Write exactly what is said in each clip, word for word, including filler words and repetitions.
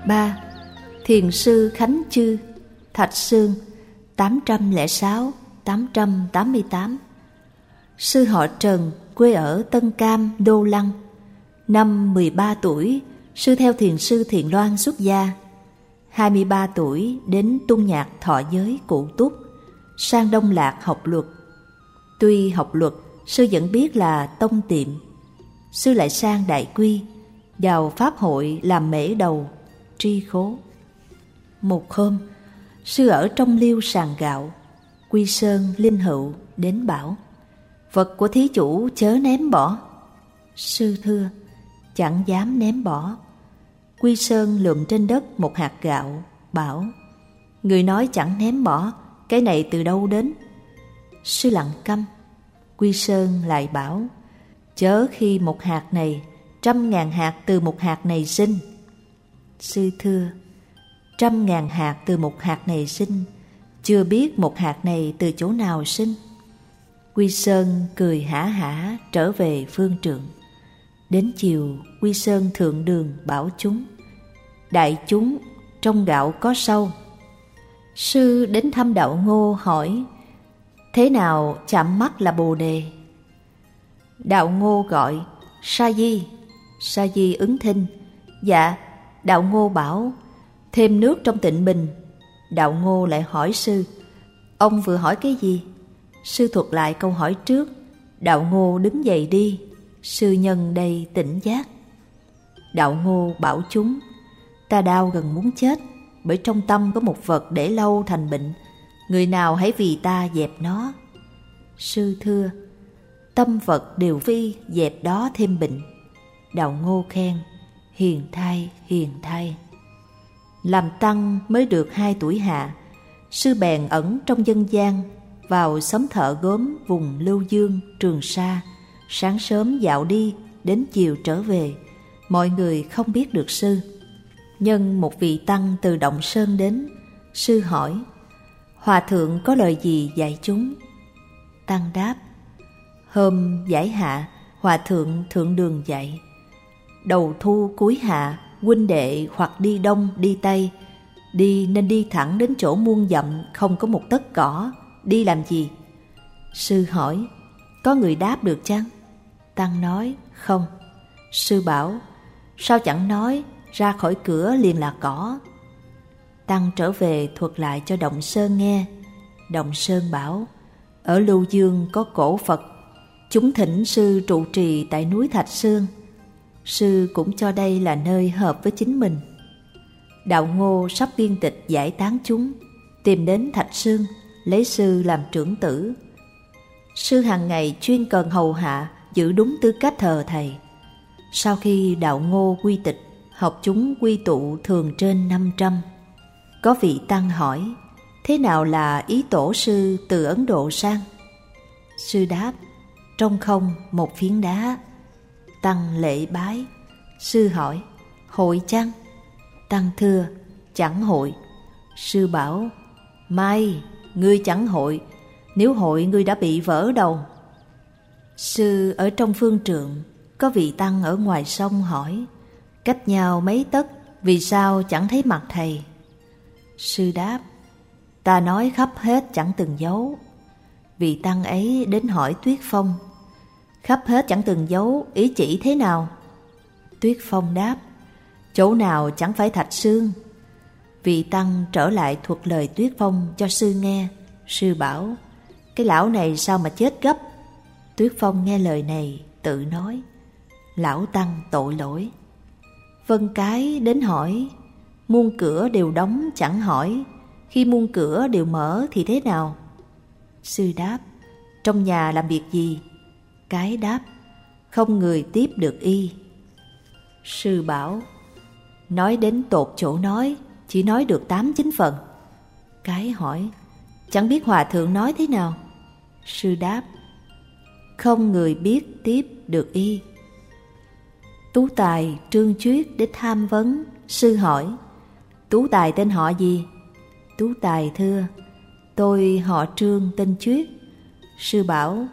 ba. Thiền sư Khánh Chư, Thạch Sương, tám trăm lẻ sáu đến tám trăm tám mươi tám. Sư họ Trần, quê ở Tân Cam, Đô Lăng. Năm mười ba tuổi, sư theo thiền sư Thiện Loan xuất gia. hai mươi ba tuổi đến Tung Nhạc thọ giới Cụ Túc, sang Đông Lạc học luật. Tuy học luật, sư vẫn biết là tông tiệm. Sư lại sang Đại Quy, vào Pháp hội làm mễ đầu, tri khố. Một hôm, sư ở trong liêu sàn gạo, Quy Sơn Linh Hữu đến bảo: vật của thí chủ chớ ném bỏ. Sư thưa: chẳng dám ném bỏ. Quy Sơn lượm trên đất một hạt gạo, bảo: người nói chẳng ném bỏ, cái này từ đâu đến? Sư lặng câm. Quy Sơn lại bảo: chớ khi một hạt này, trăm ngàn hạt từ một hạt này sinh. Sư thưa: trăm ngàn hạt từ một hạt này sinh, chưa biết một hạt này từ chỗ nào sinh. Quy Sơn cười hả hả trở về phương trượng. Đến chiều, Quy Sơn thượng đường bảo chúng: đại chúng, trong gạo có sâu. Sư đến thăm Đạo Ngô hỏi: thế nào chạm mắt là Bồ Đề? Đạo Ngô gọi: Sa Di. Sa Di ứng thinh: dạ. Đạo Ngô bảo: thêm nước trong tịnh bình. Đạo Ngô lại hỏi sư: ông vừa hỏi cái gì? Sư thuật lại câu hỏi trước. Đạo Ngô đứng dậy đi. Sư nhân đây tỉnh giác. Đạo Ngô bảo chúng: ta đau gần muốn chết, bởi trong tâm có một vật để lâu thành bệnh. Người nào hãy vì ta dẹp nó. Sư thưa: tâm vật đều phi, dẹp đó thêm bệnh. Đạo Ngô khen: hiền thai, hiền thai. Làm tăng mới được hai tuổi hạ, sư bèn ẩn trong dân gian, vào xóm thợ gốm vùng Lưu Dương, Trường Sa. Sáng sớm dạo đi, đến chiều trở về, mọi người không biết được sư. Nhân một vị tăng từ Động Sơn đến, sư hỏi: hòa thượng có lời gì dạy chúng? Tăng đáp: hôm giải hạ, hòa thượng thượng đường dạy: đầu thu cuối hạ, huynh đệ hoặc đi đông đi tây, đi nên đi thẳng đến chỗ muôn dặm không có một tấc cỏ. Đi làm gì? Sư hỏi: có người đáp được chăng? Tăng nói: không. Sư bảo: sao chẳng nói, ra khỏi cửa liền là cỏ. Tăng trở về thuật lại cho Động Sơn nghe. Động Sơn bảo: ở Lưu Dương có cổ Phật, chúng thỉnh sư trụ trì tại núi Thạch Sương. Sư cũng cho đây là nơi hợp với chính mình. Đạo Ngô sắp biên tịch giải tán chúng, tìm đến Thạch Sương, lấy sư làm trưởng tử. Sư hàng ngày chuyên cần hầu hạ, giữ đúng tư cách thờ thầy. Sau khi Đạo Ngô quy tịch, học chúng quy tụ thường trên năm trăm. Có vị tăng hỏi: thế nào là ý tổ sư từ Ấn Độ sang? Sư đáp: trong không một phiến đá. Tăng lễ bái. Sư hỏi: hội chăng? Tăng thưa: chẳng hội. Sư bảo: may, ngươi chẳng hội, nếu hội ngươi đã bị vỡ đầu. Sư ở trong phương trượng, có vị tăng ở ngoài sông hỏi: cách nhau mấy tấc, vì sao chẳng thấy mặt thầy? Sư đáp: ta nói khắp hết chẳng từng giấu. Vị tăng ấy đến hỏi Tuyết Phong: khắp hết chẳng từng giấu, ý chỉ thế nào? Tuyết Phong đáp: chỗ nào chẳng phải Thạch Sương. Vị tăng trở lại thuật lời Tuyết Phong cho sư nghe. Sư bảo: cái lão này sao mà chết gấp? Tuyết Phong nghe lời này, tự nói: lão tăng tội lỗi. Vân Cái đến hỏi: muôn cửa đều đóng chẳng hỏi, khi muôn cửa đều mở thì thế nào? Sư đáp: trong nhà làm việc gì? Cái đáp: không người tiếp được y. Sư bảo: nói đến tột chỗ nói, chỉ nói được tám chín phần. Cái hỏi: chẳng biết hòa thượng nói thế nào? Sư đáp: không người biết tiếp được y. Tú Tài, Trương Chuyết đến tham vấn. Sư hỏi: Tú Tài tên họ gì? Tú Tài thưa: tôi họ Trương tên Chuyết. Sư bảo: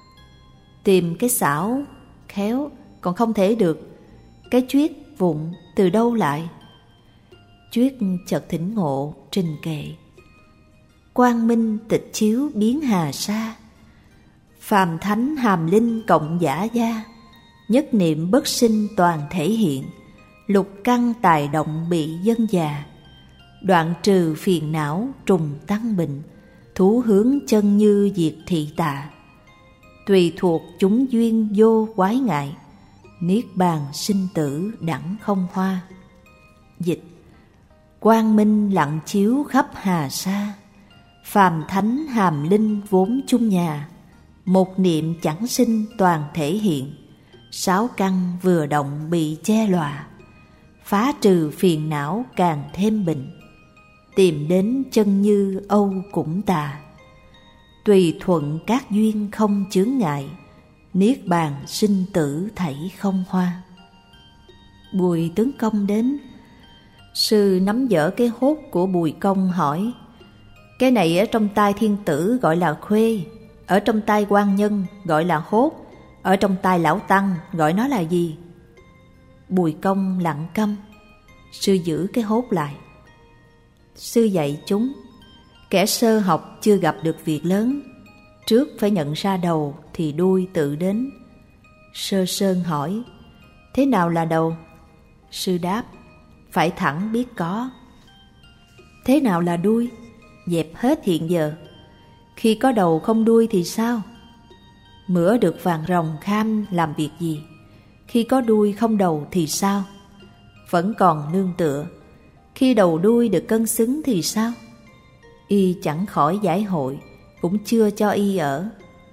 tìm cái xảo khéo còn không thể được, cái Chuyết vụng từ đâu lại? Chuyết chợt thỉnh ngộ trình kệ: Quang minh tịch chiếu biến hà sa, phàm thánh hàm linh cộng giả gia. Nhất niệm bất sinh toàn thể hiện, lục căn tài động bị dân già. Đoạn trừ phiền não trùng tăng bệnh, thú hướng chân như diệt thị tà. Tùy thuộc chúng duyên vô quái ngại, niết bàn sinh tử đẳng không hoa. Dịch: Quang minh lặng chiếu khắp hà sa, phàm thánh hàm linh vốn chung nhà. Một niệm chẳng sinh toàn thể hiện, sáu căn vừa động bị che lòa. Phá trừ phiền não càng thêm bệnh, tìm đến chân như âu cũng tà. Tùy thuận các duyên không chướng ngại, niết bàn sinh tử thảy không hoa. Bùi tướng công đến, sư nắm dở cái hốt của Bùi công hỏi: Cái này ở trong tai thiên tử gọi là khuê, ở trong tai quan nhân gọi là hốt, ở trong tai lão tăng gọi nó là gì? Bùi công lặng câm. Sư giữ cái hốt lại. Sư dạy chúng: Kẻ sơ học chưa gặp được việc lớn, trước phải nhận ra đầu thì đuôi tự đến. Sơ Sơn hỏi: Thế nào là đầu? Sư đáp: Phải thẳng biết có. Thế nào là đuôi? Dẹp hết hiện giờ. Khi có đầu không đuôi thì sao? Mửa được vàng rồng kham làm việc gì? Khi có đuôi không đầu thì sao? Vẫn còn nương tựa. Khi đầu đuôi được cân xứng thì sao? Y chẳng khỏi giải hội, cũng chưa cho y ở.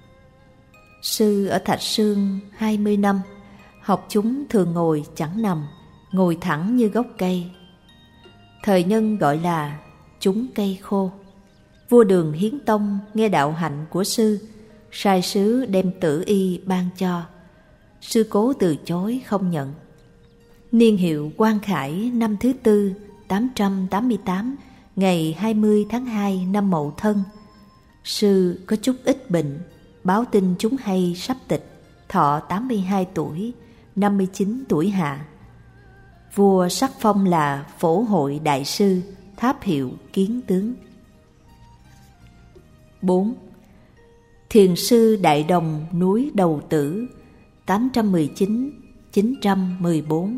Sư ở Thạch Sương hai mươi năm, học chúng thường ngồi chẳng nằm, ngồi thẳng như gốc cây. Thời nhân gọi là chúng cây khô. Vua Đường Hiến Tông nghe đạo hạnh của sư, sai sứ đem tử y ban cho. Sư cố từ chối không nhận. Niên hiệu Quang Khải năm thứ tư, tám trăm tám mươi tám, ngày hai mươi tháng hai năm Mậu Thân. Sư có chút ít bệnh, báo tin chúng hay sắp tịch, thọ tám mươi hai tuổi, năm mươi chín tuổi hạ. Vua sắc phong là Phổ Hội Đại Sư, tháp hiệu Kiến Tướng. bốn. Thiền sư Đại Đồng núi Đầu Tử, tám trăm mười chín đến chín trăm mười bốn.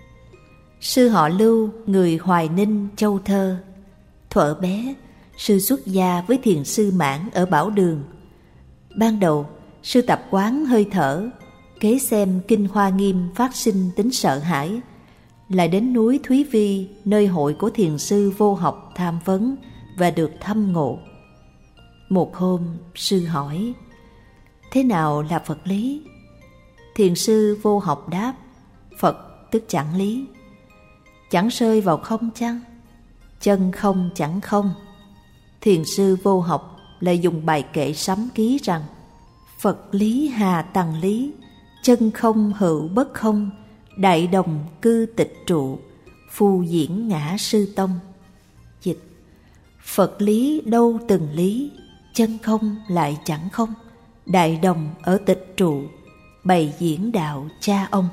Sư họ Lưu, người Hoài Ninh, Châu Thơ. Thuở bé, sư xuất gia với thiền sư Mãn ở Bảo Đường. Ban đầu, sư tập quán hơi thở, kế xem Kinh Hoa Nghiêm phát sinh tính sợ hãi. Lại đến núi Thúy Vi, nơi hội của thiền sư Vô Học tham vấn và được thâm ngộ. Một hôm, sư hỏi: Thế nào là Phật lý? Thiền sư Vô Học đáp: Phật tức chẳng lý. Chẳng rơi vào không chăng? Chân không chẳng không. Thiền sư Vô Học lại dùng bài kệ sấm ký rằng: Phật lý hà tằng lý, chân không hữu bất không, đại đồng cư tịch trụ, phù diễn ngã sư tông. Dịch: Phật lý đâu từng lý, chân không lại chẳng không, đại đồng ở tịch trụ, bày diễn đạo cha ông.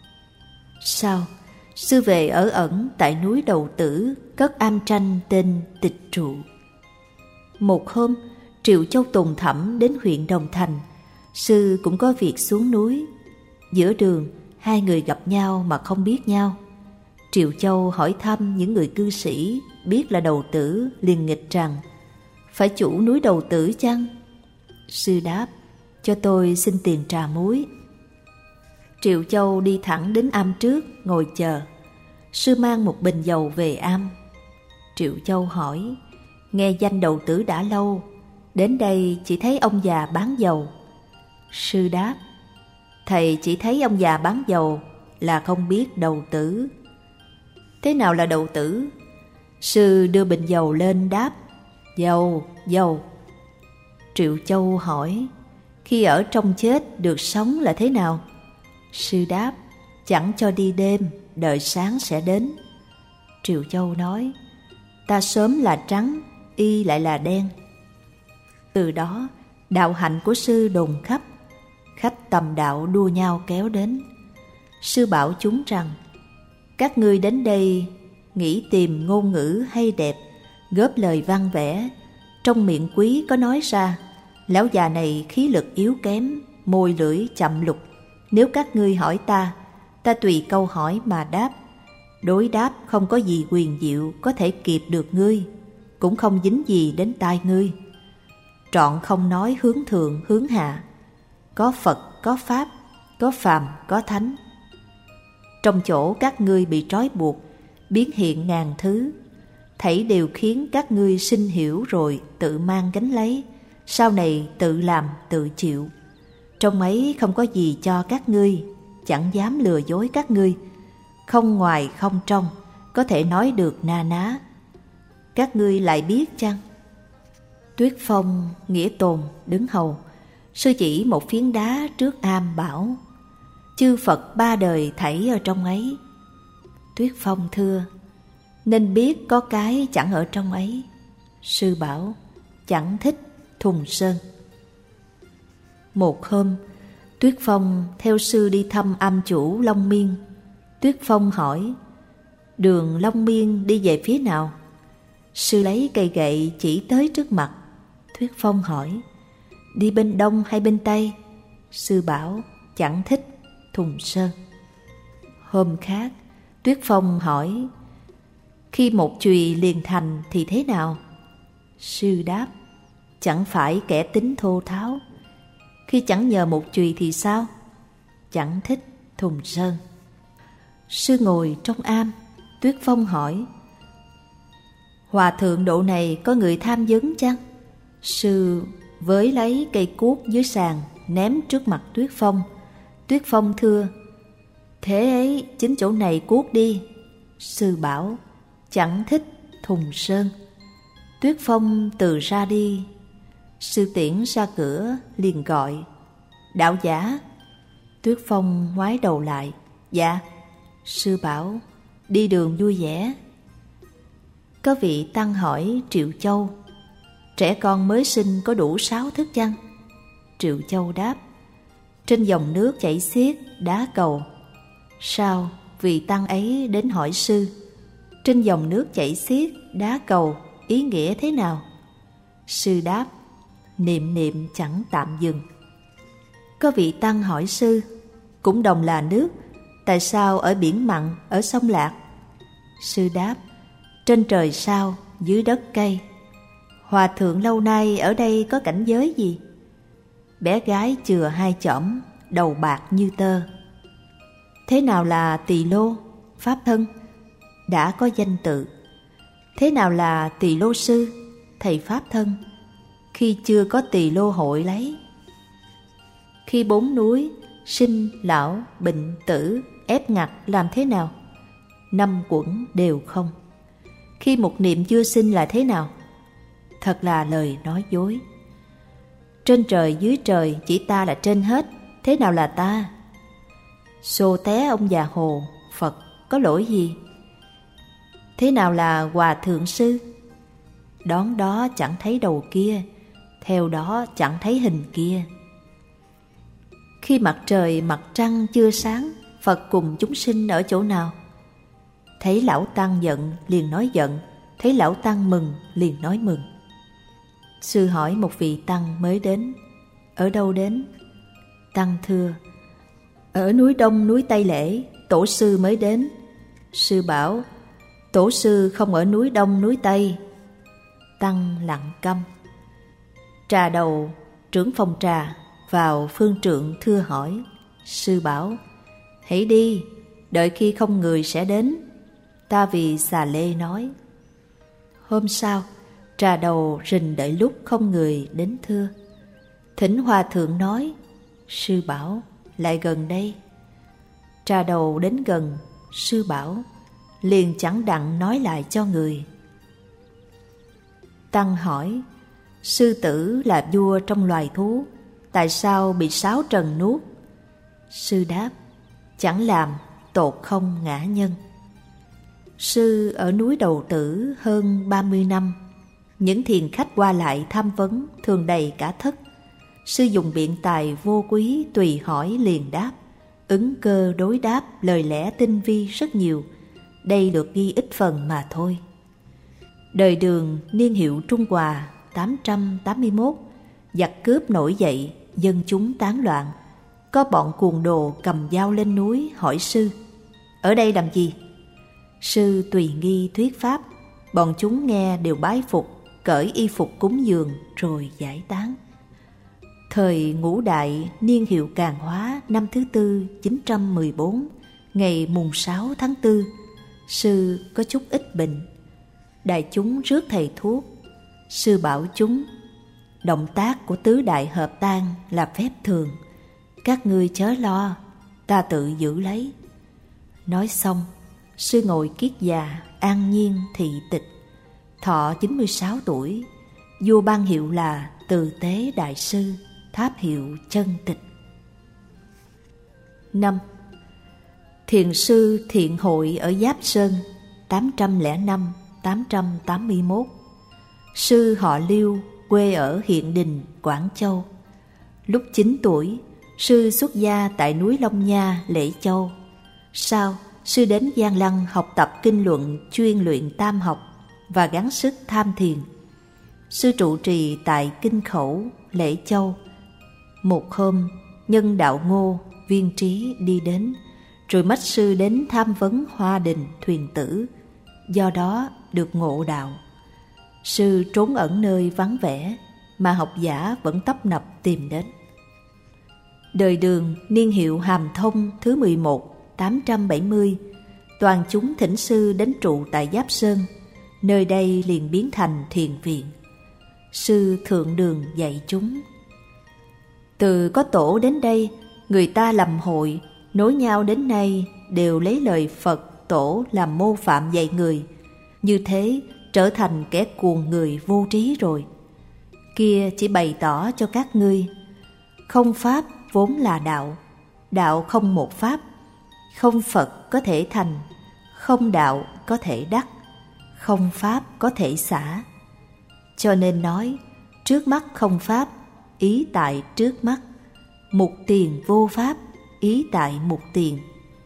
Sau, sư về ở ẩn tại núi Đầu Tử, cất am tranh tên Tịch Trụ. Một hôm, Triệu Châu Tùng Thẩm đến huyện Đồng Thành, sư cũng có việc xuống núi. Giữa đường, hai người gặp nhau mà không biết nhau. Triệu Châu hỏi thăm những người cư sĩ, biết là Đầu Tử liền nghịch rằng: Phải chủ núi Đầu Tử chăng? Sư đáp: Cho tôi xin tiền trà muối. Triệu Châu đi thẳng đến am trước, ngồi chờ. Sư mang một bình dầu về am. Triệu Châu hỏi: Nghe danh Đầu Tử đã lâu, đến đây chỉ thấy ông già bán dầu. Sư đáp: Thầy chỉ thấy ông già bán dầu là không biết Đầu Tử. Thế nào là Đầu Tử? Sư đưa bình dầu lên đáp: Dầu, dầu. Triệu Châu hỏi: Khi ở trong chết được sống là thế nào? Sư đáp: Chẳng cho đi đêm, đợi sáng sẽ đến. Triệu Châu nói: Ta sớm là trắng, y lại là đen. Từ đó, đạo hạnh của sư đồn khắp, khách tầm đạo đua nhau kéo đến. Sư bảo chúng rằng: Các ngươi đến đây nghĩ tìm ngôn ngữ hay đẹp, góp lời văn vẽ. Trong miệng quý có nói ra, lão già này khí lực yếu kém, môi lưỡi chậm lục. Nếu các ngươi hỏi ta, ta tùy câu hỏi mà đáp. Đối đáp không có gì quyền diệu có thể kịp được ngươi, cũng không dính gì đến tai ngươi. Trọn không nói hướng thượng hướng hạ, có Phật có Pháp, có phàm có thánh. Trong chỗ các ngươi bị trói buộc, biến hiện ngàn thứ, thảy đều khiến các ngươi sinh hiểu rồi tự mang gánh lấy, sau này tự làm tự chịu. Trong ấy không có gì cho các ngươi, chẳng dám lừa dối các ngươi, không ngoài không trong, có thể nói được na ná. Các ngươi lại biết chăng? Tuyết Phong, Nghĩa Tồn đứng hầu. Sư chỉ một phiến đá trước am bảo: chư Phật ba đời thảy ở trong ấy. Tuyết Phong thưa: nên biết có cái chẳng ở trong ấy. Sư bảo: chẳng thích thùng sơn. Một hôm, Tuyết Phong theo sư đi thăm am chủ Long Miên. Tuyết Phong hỏi: đường Long Miên đi về phía nào? Sư lấy cây gậy chỉ tới trước mặt. Tuyết Phong hỏi: đi bên đông hay bên tây? Sư bảo: chẳng thích thùng sơn. Hôm khác, Tuyết Phong hỏi: khi một chùy liền thành thì thế nào? Sư đáp: chẳng phải kẻ tính thô tháo. Khi chẳng nhờ một chùy thì sao? Chẳng thích thùng sơn. Sư ngồi trong am. Tuyết Phong hỏi: hòa thượng độ này có người tham vấn chăng? Sư với lấy cây cuốc dưới sàn ném trước mặt Tuyết Phong. Tuyết Phong thưa: thế ấy chính chỗ này cuốc đi. Sư bảo: chẳng thích thùng sơn. Tuyết Phong từ ra đi. Sư tiễn ra cửa liền gọi: đạo giả. Tuyết Phong ngoái đầu lại: dạ. Sư bảo: đi đường vui vẻ. Có vị tăng hỏi Triệu Châu: trẻ con mới sinh có đủ sáu thức chăng? Triệu Châu đáp: trên dòng nước chảy xiết đá cầu. Sao vị tăng ấy đến hỏi sư: trên dòng nước chảy xiết đá cầu ý nghĩa thế nào? Sư đáp: niệm niệm chẳng tạm dừng. Có vị tăng hỏi sư: cũng đồng là nước, tại sao ở biển mặn, ở sông Lạc? Sư đáp: trên trời sao, dưới đất cây. Hòa thượng lâu nay ở đây có cảnh giới gì? Bé gái chừa hai chõm, đầu bạc như tơ. Thế nào là tỳ lô, pháp thân? Đã có danh tự. Thế nào là tỳ lô sư, thầy pháp thân? Khi chưa có tỳ lô hội lấy. Khi bốn núi sinh, lão, bệnh, tử ép ngặt làm thế nào? Năm quẩn đều không. Khi một niệm chưa sinh là thế nào? Thật là lời nói dối. Trên trời dưới trời chỉ ta là trên hết, thế nào là ta? Xô té ông già Hồ, Phật có lỗi gì? Thế nào là hòa thượng sư? Đón đó chẳng thấy đầu kia, theo đó chẳng thấy hình kia. Khi mặt trời mặt trăng chưa sáng, Phật cùng chúng sinh ở chỗ nào? Thấy lão tăng giận liền nói giận, thấy lão tăng mừng liền nói mừng. Sư hỏi một vị tăng mới đến: ở đâu đến? Tăng thưa: ở núi Đông núi Tây Lễ, tổ sư mới đến. Sư bảo: tổ sư không ở núi Đông núi Tây. Tăng lặng câm. Trà đầu trưởng phòng trà vào phương trượng thưa hỏi. Sư bảo: hãy đi, đợi khi không người sẽ đến. Ta vì xà lê nói. Hôm sau, trà đầu rình đợi lúc không người đến thưa. Thỉnh hòa thượng nói. Sư bảo: lại gần đây. Trà đầu đến gần. Sư bảo: liền chẳng đặng nói lại cho người. Tăng hỏi: sư tử là vua trong loài thú, tại sao bị sáu trần nuốt? Sư đáp: chẳng làm, tột không ngã nhân. Sư ở núi Đầu Tử hơn ba mươi năm. Những thiền khách qua lại tham vấn thường đầy cả thất. Sư dùng biện tài vô quý tùy hỏi liền đáp, ứng cơ đối đáp lời lẽ tinh vi rất nhiều. đây được ghi ít phần mà thôi. Đời Đường niên hiệu Trung Hòa tám trăm tám mươi mốt, giặc cướp nổi dậy, dân chúng tán loạn. Có bọn cuồng đồ cầm dao lên núi hỏi sư: ở đây làm gì? Sư tùy nghi thuyết pháp. Bọn chúng nghe đều bái phục, cởi y phục cúng dường rồi giải tán. Thời Ngũ Đại niên hiệu Càn Hóa năm thứ tư chín trăm mười bốn, ngày mùng sáu tháng tư, sư có chút ít bệnh. Đại chúng rước thầy thuốc. Sư bảo chúng: động tác của tứ đại hợp tan là phép thường, các ngươi chớ lo, ta tự giữ lấy. Nói xong, sư ngồi kiết già an nhiên thị tịch. Thọ chín mươi sáu tuổi, vua ban hiệu là Từ Tế Đại Sư, tháp hiệu Chân Tịch. Năm. Thiền sư Thiện Hội ở Giáp Sơn tám trăm lẻ năm đến tám trăm tám mươi mốt. Sư họ Liêu, quê ở Hiện Đình, Quảng Châu. Lúc chín tuổi, sư xuất gia tại núi Long Nha, Lễ Châu. Sau, sư đến Giang Lăng học tập kinh luận chuyên luyện tam học và gắng sức tham thiền. Sư trụ trì tại Kinh Khẩu, Lễ Châu. Một hôm, nhân đạo Ngô, Viên Trí đi đến, rồi mách sư đến tham vấn Hoa Đình thuyền tử, do đó được ngộ đạo. Sư trốn ẩn nơi vắng vẻ, mà học giả vẫn tấp nập tìm đến. Đời Đường niên hiệu Hàm Thông thứ mười một, tám trăm bảy mươi, toàn chúng thỉnh sư đến trụ tại Giáp Sơn, nơi đây liền biến thành thiền viện. Sư Thượng Đường dạy chúng: từ có tổ đến đây, người ta lầm hội, nối nhau đến nay đều lấy lời Phật tổ làm mô phạm dạy người, như thế trở thành kẻ cuồng người vô trí rồi. Kia chỉ bày tỏ cho các ngươi, không pháp vốn là đạo, đạo không một pháp, không Phật có thể thành, không đạo có thể đắc, không pháp có thể xả. Cho nên nói, trước mắt không pháp, ý tại trước mắt, mục tiền vô pháp, ý tại mục tiền.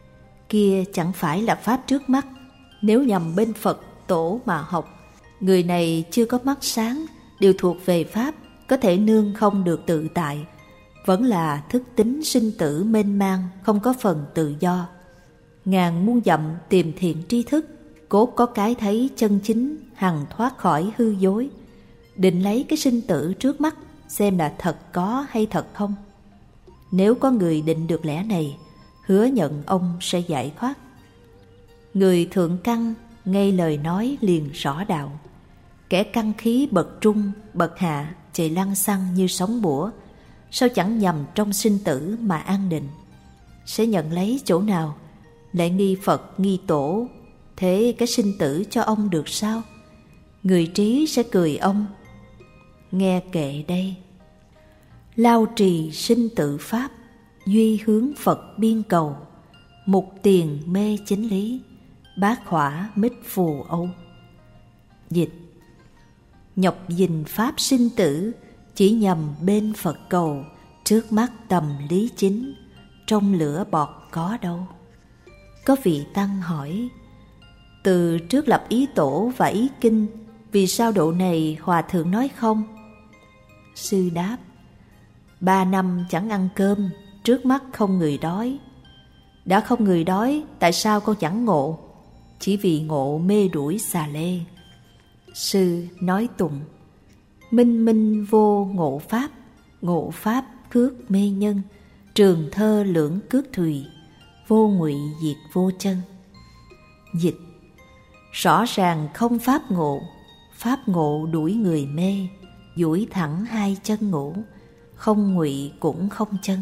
Kia chẳng phải là pháp trước mắt, nếu nhằm bên Phật tổ mà học, người này chưa có mắt sáng, đều thuộc về pháp, có thể nương không được tự tại, vẫn là thức tính sinh tử mênh mang, không có phần tự do. Ngàn muôn dặm tìm thiện tri thức, cốt có cái thấy chân chính, hằng thoát khỏi hư dối. Định lấy cái sinh tử trước mắt, xem là thật có hay thật không. Nếu có người định được lẽ này, hứa nhận ông sẽ giải thoát. Người thượng căn nghe lời nói liền rõ đạo. Kẻ căn khí bậc trung, bậc hạ chạy lăng xăng như sóng bủa, sao chẳng nhầm trong sinh tử mà an định. Sẽ nhận lấy chỗ nào, lại nghi Phật nghi tổ, thế cái sinh tử cho ông được sao? Người trí sẽ cười ông. Nghe kệ đây: lao trì sinh tử pháp, duy hướng Phật biên cầu, mục tiền mê chính lý, bát khỏa mít phù âu. Dịch: nhọc dình pháp sinh tử, chỉ nhằm bên Phật cầu, trước mắt tầm lý chính, trong lửa bọt có đâu. Có vị tăng hỏi: từ trước lập ý tổ và ý kinh, vì sao độ này hòa thượng nói không? Sư đáp: ba năm chẳng ăn cơm, trước mắt không người đói. Đã không người đói, tại sao con chẳng ngộ? Chỉ vì ngộ mê đuổi xà lê. Sư nói tụng: minh minh vô ngộ pháp, ngộ pháp cước mê nhân, trường thơ lưỡng cước thùy, vô ngụy diệt vô chân. Dịch: rõ ràng không pháp ngộ, pháp ngộ đuổi người mê, duỗi thẳng hai chân ngủ, không ngụy cũng không chân.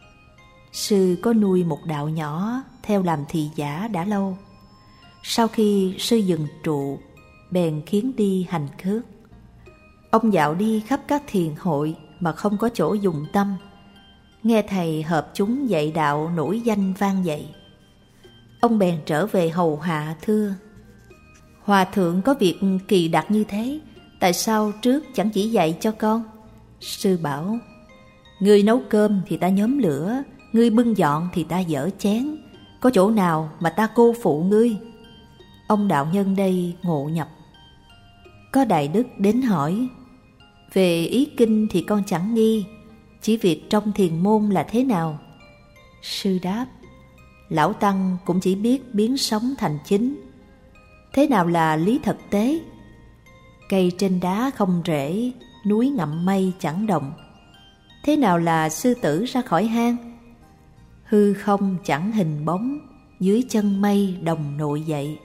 Sư có nuôi một đạo nhỏ theo làm thị giả đã lâu. Sau khi sư dừng trụ, bèn khiến đi hành khước. Ông dạo đi khắp các thiền hội mà không có chỗ dùng tâm. Nghe thầy hợp chúng dạy đạo nổi danh vang dậy. Ông bèn trở về hầu hạ thưa: hòa thượng có việc kỳ đặc như thế, tại sao trước chẳng chỉ dạy cho con? Sư bảo: ngươi nấu cơm thì ta nhóm lửa, ngươi bưng dọn thì ta dỡ chén, có chỗ nào mà ta cô phụ ngươi? Ông đạo nhân đây ngộ nhập. Có đại đức đến hỏi: về ý kinh thì con chẳng nghi, chỉ việc trong thiền môn là thế nào? Sư đáp: lão tăng cũng chỉ biết biến sống thành chính. Thế nào là lý thực tế? Cây trên đá không rễ, núi ngậm mây chẳng động. Thế nào là sư tử ra khỏi hang? Hư không chẳng hình bóng, dưới chân mây đồng nội dậy.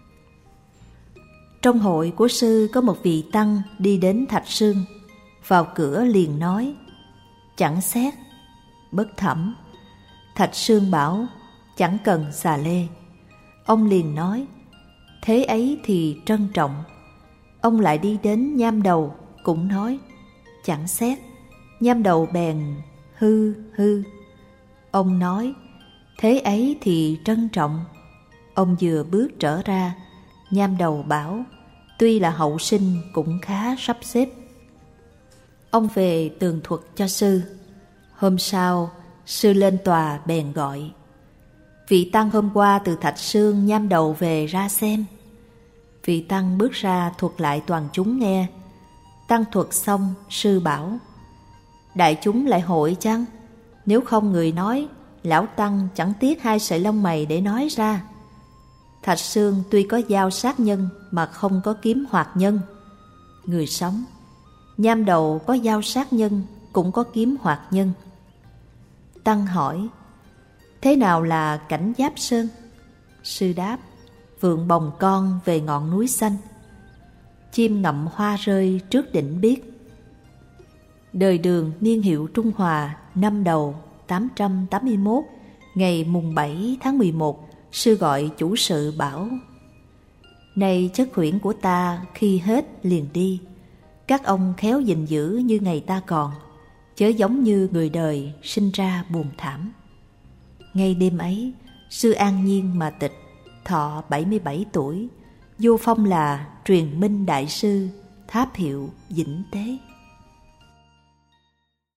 Trong hội của sư có một vị tăng đi đến Thạch Sương, vào cửa liền nói: chẳng xét, bất thẩm. Thạch Sương bảo: chẳng cần xà lê. Ông liền nói: thế ấy thì trân trọng. Ông lại đi đến Nham Đầu, cũng nói: chẳng xét. Nham Đầu bèn hư hư. Ông nói: thế ấy thì trân trọng. Ông vừa bước trở ra, Nham Đầu bảo: tuy là hậu sinh cũng khá sắp xếp. Ông về tường thuật cho sư. Hôm sau, sư lên tòa bèn gọi: vị tăng hôm qua từ Thạch Sương Nham Đầu về ra xem. Vị tăng bước ra thuật lại toàn chúng nghe. Tăng thuật xong, sư bảo: đại chúng lại hội chăng? Nếu không người nói, lão tăng chẳng tiếc hai sợi lông mày để nói ra. Thạch Sương tuy có dao sát nhân mà không có kiếm hoạt nhân. Người sống. Nham Đầu có dao sát nhân, cũng có kiếm hoạt nhân. Tăng hỏi: thế nào là cảnh Giáp Sơn? Sư đáp: vượn bồng con về ngọn núi xanh. Chim ngậm hoa rơi trước đỉnh biết. Đời Đường niên hiệu Trung Hòa, năm Đầu tám trăm tám mươi mốt, ngày mùng bảy tháng mười một, sư gọi chủ sự bảo: này chất huyễn của ta khi hết liền đi. Các ông khéo gìn giữ như ngày ta còn, chớ giống như người đời sinh ra buồn thảm. Ngay đêm ấy, sư an nhiên mà tịch, thọ bảy mươi bảy tuổi, vô phong là truyền minh đại sư, tháp hiệu Vĩnh Tế.